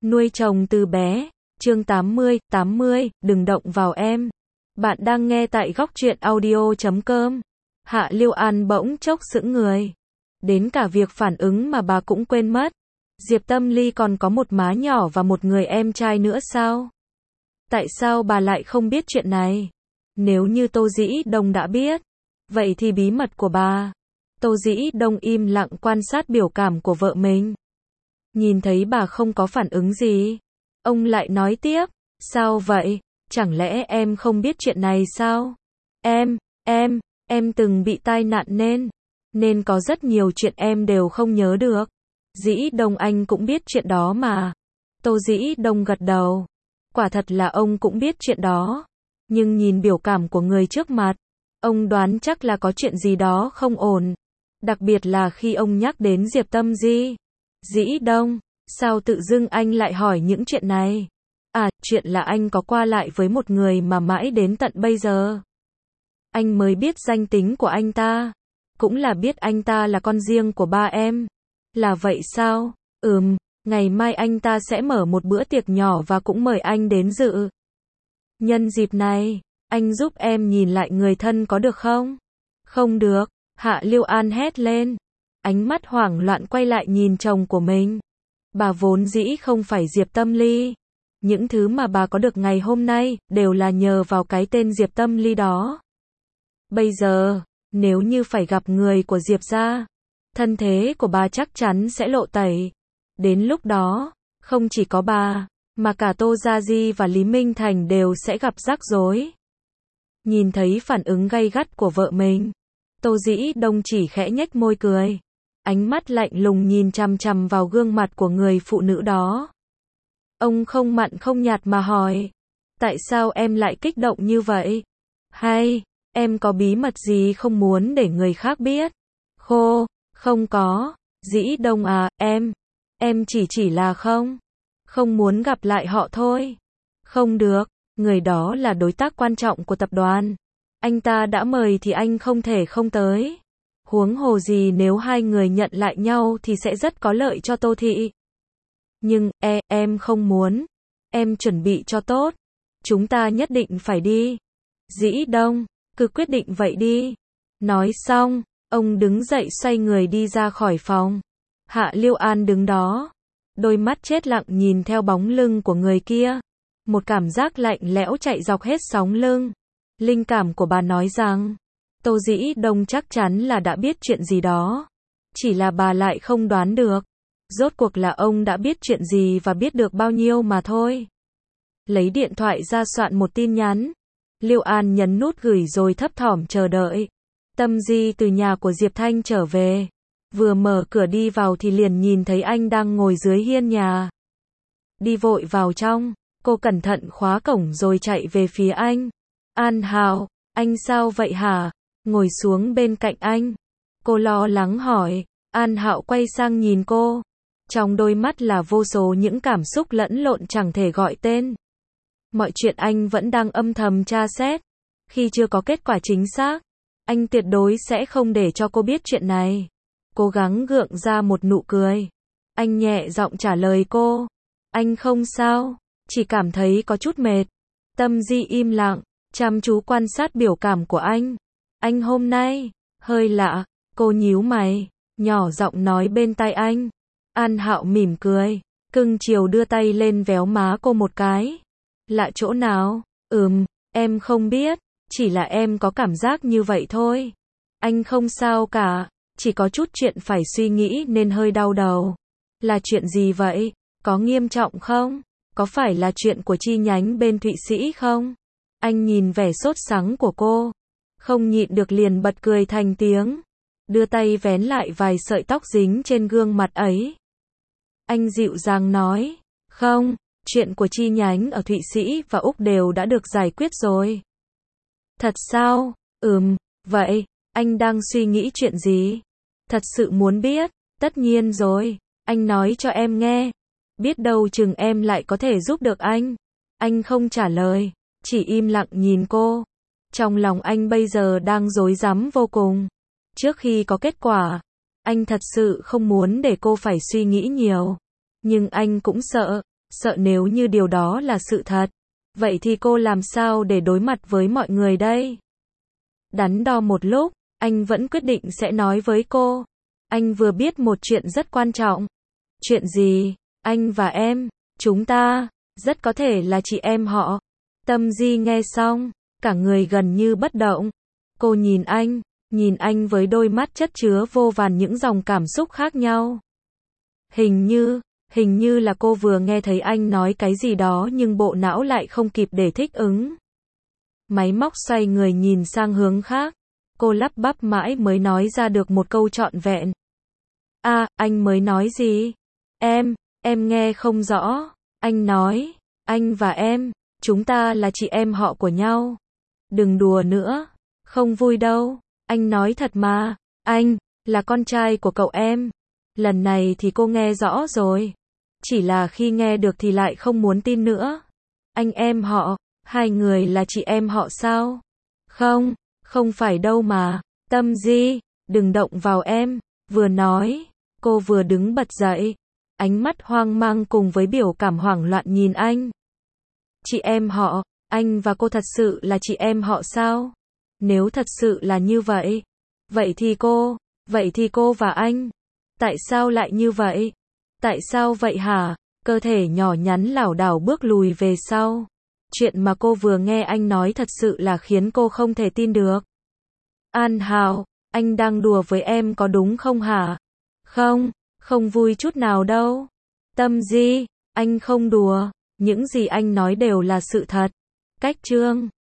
Nuôi chồng từ bé. Chương 80, đừng động vào em. Bạn đang nghe tại góc truyện audio.com. Hạ Liêu An bỗng chốc sững người. Đến cả việc phản ứng mà bà cũng quên mất. Diệp Tâm Ly còn có một má nhỏ và một người em trai nữa sao? Tại sao bà lại không biết chuyện này? Nếu như Tô Dĩ Đông đã biết, vậy thì bí mật của bà. Tô Dĩ Đông im lặng quan sát biểu cảm của vợ mình. Nhìn thấy bà không có phản ứng gì, ông lại nói tiếp, sao vậy? Chẳng lẽ em không biết chuyện này sao? Em từng bị tai nạn nên có rất nhiều chuyện em đều không nhớ được. Dĩ Đông anh cũng biết chuyện đó mà. Tô Dĩ Đông gật đầu. Quả thật là ông cũng biết chuyện đó. Nhưng nhìn biểu cảm của người trước mặt, ông đoán chắc là có chuyện gì đó không ổn. Đặc biệt là khi ông nhắc đến Diệp Tâm Di. Dĩ Đông, sao tự dưng anh lại hỏi những chuyện này? À, chuyện là anh có qua lại với một người mà mãi đến tận bây giờ anh mới biết danh tính của anh ta. Cũng là biết anh ta là con riêng của ba em. Là vậy sao? Ngày mai anh ta sẽ mở một bữa tiệc nhỏ và cũng mời anh đến dự. Nhân dịp này, anh giúp em nhìn lại người thân có được không? Không được, Hạ Liêu An hét lên. Ánh mắt hoảng loạn quay lại nhìn chồng của mình. Bà vốn dĩ không phải Diệp Tâm Ly. Những thứ mà bà có được ngày hôm nay, đều là nhờ vào cái tên Diệp Tâm Ly đó. Bây giờ, nếu như phải gặp người của Diệp gia, thân thế của bà chắc chắn sẽ lộ tẩy. Đến lúc đó, không chỉ có bà, mà cả Tô Gia Di và Lý Minh Thành đều sẽ gặp rắc rối. Nhìn thấy phản ứng gay gắt của vợ mình, Tô Dĩ Đông chỉ khẽ nhếch môi cười. Ánh mắt lạnh lùng nhìn chằm chằm vào gương mặt của người phụ nữ đó. Ông không mặn không nhạt mà hỏi. Tại sao em lại kích động như vậy? Hay, em có bí mật gì không muốn để người khác biết? Không có. Dĩ Đông à, em chỉ là không muốn gặp lại họ thôi. Không được, người đó là đối tác quan trọng của tập đoàn. Anh ta đã mời thì anh không thể không tới. Huống hồ gì nếu hai người nhận lại nhau thì sẽ rất có lợi cho Tô Thị. Nhưng, em không muốn. Em chuẩn bị cho tốt. Chúng ta nhất định phải đi. Dĩ Đông, cứ quyết định vậy đi. Nói xong, ông đứng dậy xoay người đi ra khỏi phòng. Hạ Liêu An đứng đó. Đôi mắt chết lặng nhìn theo bóng lưng của người kia. Một cảm giác lạnh lẽo chạy dọc hết sóng lưng. Linh cảm của bà nói rằng, Tô Dĩ Đông chắc chắn là đã biết chuyện gì đó. Chỉ là bà lại không đoán được. Rốt cuộc là ông đã biết chuyện gì và biết được bao nhiêu mà thôi. Lấy điện thoại ra soạn một tin nhắn. Liêu An nhấn nút gửi rồi thấp thỏm chờ đợi. Tâm Di từ nhà của Diệp Thanh trở về. Vừa mở cửa đi vào thì liền nhìn thấy anh đang ngồi dưới hiên nhà. Đi vội vào trong, cô cẩn thận khóa cổng rồi chạy về phía anh. An Hạo, anh sao vậy hả? Ngồi xuống bên cạnh anh. Cô lo lắng hỏi. An Hạo quay sang nhìn cô. Trong đôi mắt là vô số những cảm xúc lẫn lộn chẳng thể gọi tên. Mọi chuyện anh vẫn đang âm thầm tra xét. Khi chưa có kết quả chính xác, anh tuyệt đối sẽ không để cho cô biết chuyện này. Cố gắng gượng ra một nụ cười. Anh nhẹ giọng trả lời cô. Anh không sao, chỉ cảm thấy có chút mệt. Tâm Di im lặng, chăm chú quan sát biểu cảm của anh. Anh hôm nay hơi lạ. Cô nhíu mày, nhỏ giọng nói bên tai anh. An Hạo mỉm cười, cưng chiều đưa tay lên véo má cô một cái. Lạ chỗ nào? Em không biết, chỉ là em có cảm giác như vậy thôi. Anh không sao cả, chỉ có chút chuyện phải suy nghĩ nên hơi đau đầu. Là chuyện gì vậy? Có nghiêm trọng không? Có phải là chuyện của chi nhánh bên Thụy Sĩ không? Anh nhìn vẻ sốt sắng của cô, không nhịn được liền bật cười thành tiếng. Đưa tay vén lại vài sợi tóc dính trên gương mặt ấy. Anh dịu dàng nói, không, chuyện của chi nhánh ở Thụy Sĩ và Úc đều đã được giải quyết rồi. Thật sao? Vậy, anh đang suy nghĩ chuyện gì? Thật sự muốn biết? Tất nhiên rồi, anh nói cho em nghe. Biết đâu chừng em lại có thể giúp được anh. Anh không trả lời, chỉ im lặng nhìn cô. Trong lòng anh bây giờ đang rối rắm vô cùng. Trước khi có kết quả, anh thật sự không muốn để cô phải suy nghĩ nhiều. Nhưng anh cũng sợ, sợ nếu như điều đó là sự thật. Vậy thì cô làm sao để đối mặt với mọi người đây? Đắn đo một lúc, anh vẫn quyết định sẽ nói với cô. Anh vừa biết một chuyện rất quan trọng. Chuyện gì? Anh và em, chúng ta, rất có thể là chị em họ. Tâm Di nghe xong, cả người gần như bất động. Cô nhìn anh với đôi mắt chất chứa vô vàn những dòng cảm xúc khác nhau. Hình như là cô vừa nghe thấy anh nói cái gì đó nhưng bộ não lại không kịp để thích ứng. Máy móc xoay người nhìn sang hướng khác. Cô lắp bắp mãi mới nói ra được một câu trọn vẹn. Anh mới nói gì? Em nghe không rõ. Anh nói, anh và em, chúng ta là chị em họ của nhau. Đừng đùa nữa, không vui đâu. Anh nói thật mà, anh là con trai của cậu em. Lần này thì cô nghe rõ rồi. Chỉ là khi nghe được thì lại không muốn tin nữa. Anh em họ, hai người là chị em họ sao? Không phải đâu mà. Tâm Di, đừng động vào em. Vừa nói, cô vừa đứng bật dậy. Ánh mắt hoang mang cùng với biểu cảm hoảng loạn nhìn anh. Chị em họ, anh và cô thật sự là chị em họ sao? Nếu thật sự là như vậy, vậy thì cô và anh, tại sao lại như vậy? Tại sao vậy hả? Cơ thể nhỏ nhắn lảo đảo bước lùi về sau. Chuyện mà cô vừa nghe anh nói thật sự là khiến cô không thể tin được. An Hạo, anh đang đùa với em có đúng không hả? Không vui chút nào đâu. Tâm Di, anh không đùa, những gì anh nói đều là sự thật. Cách chương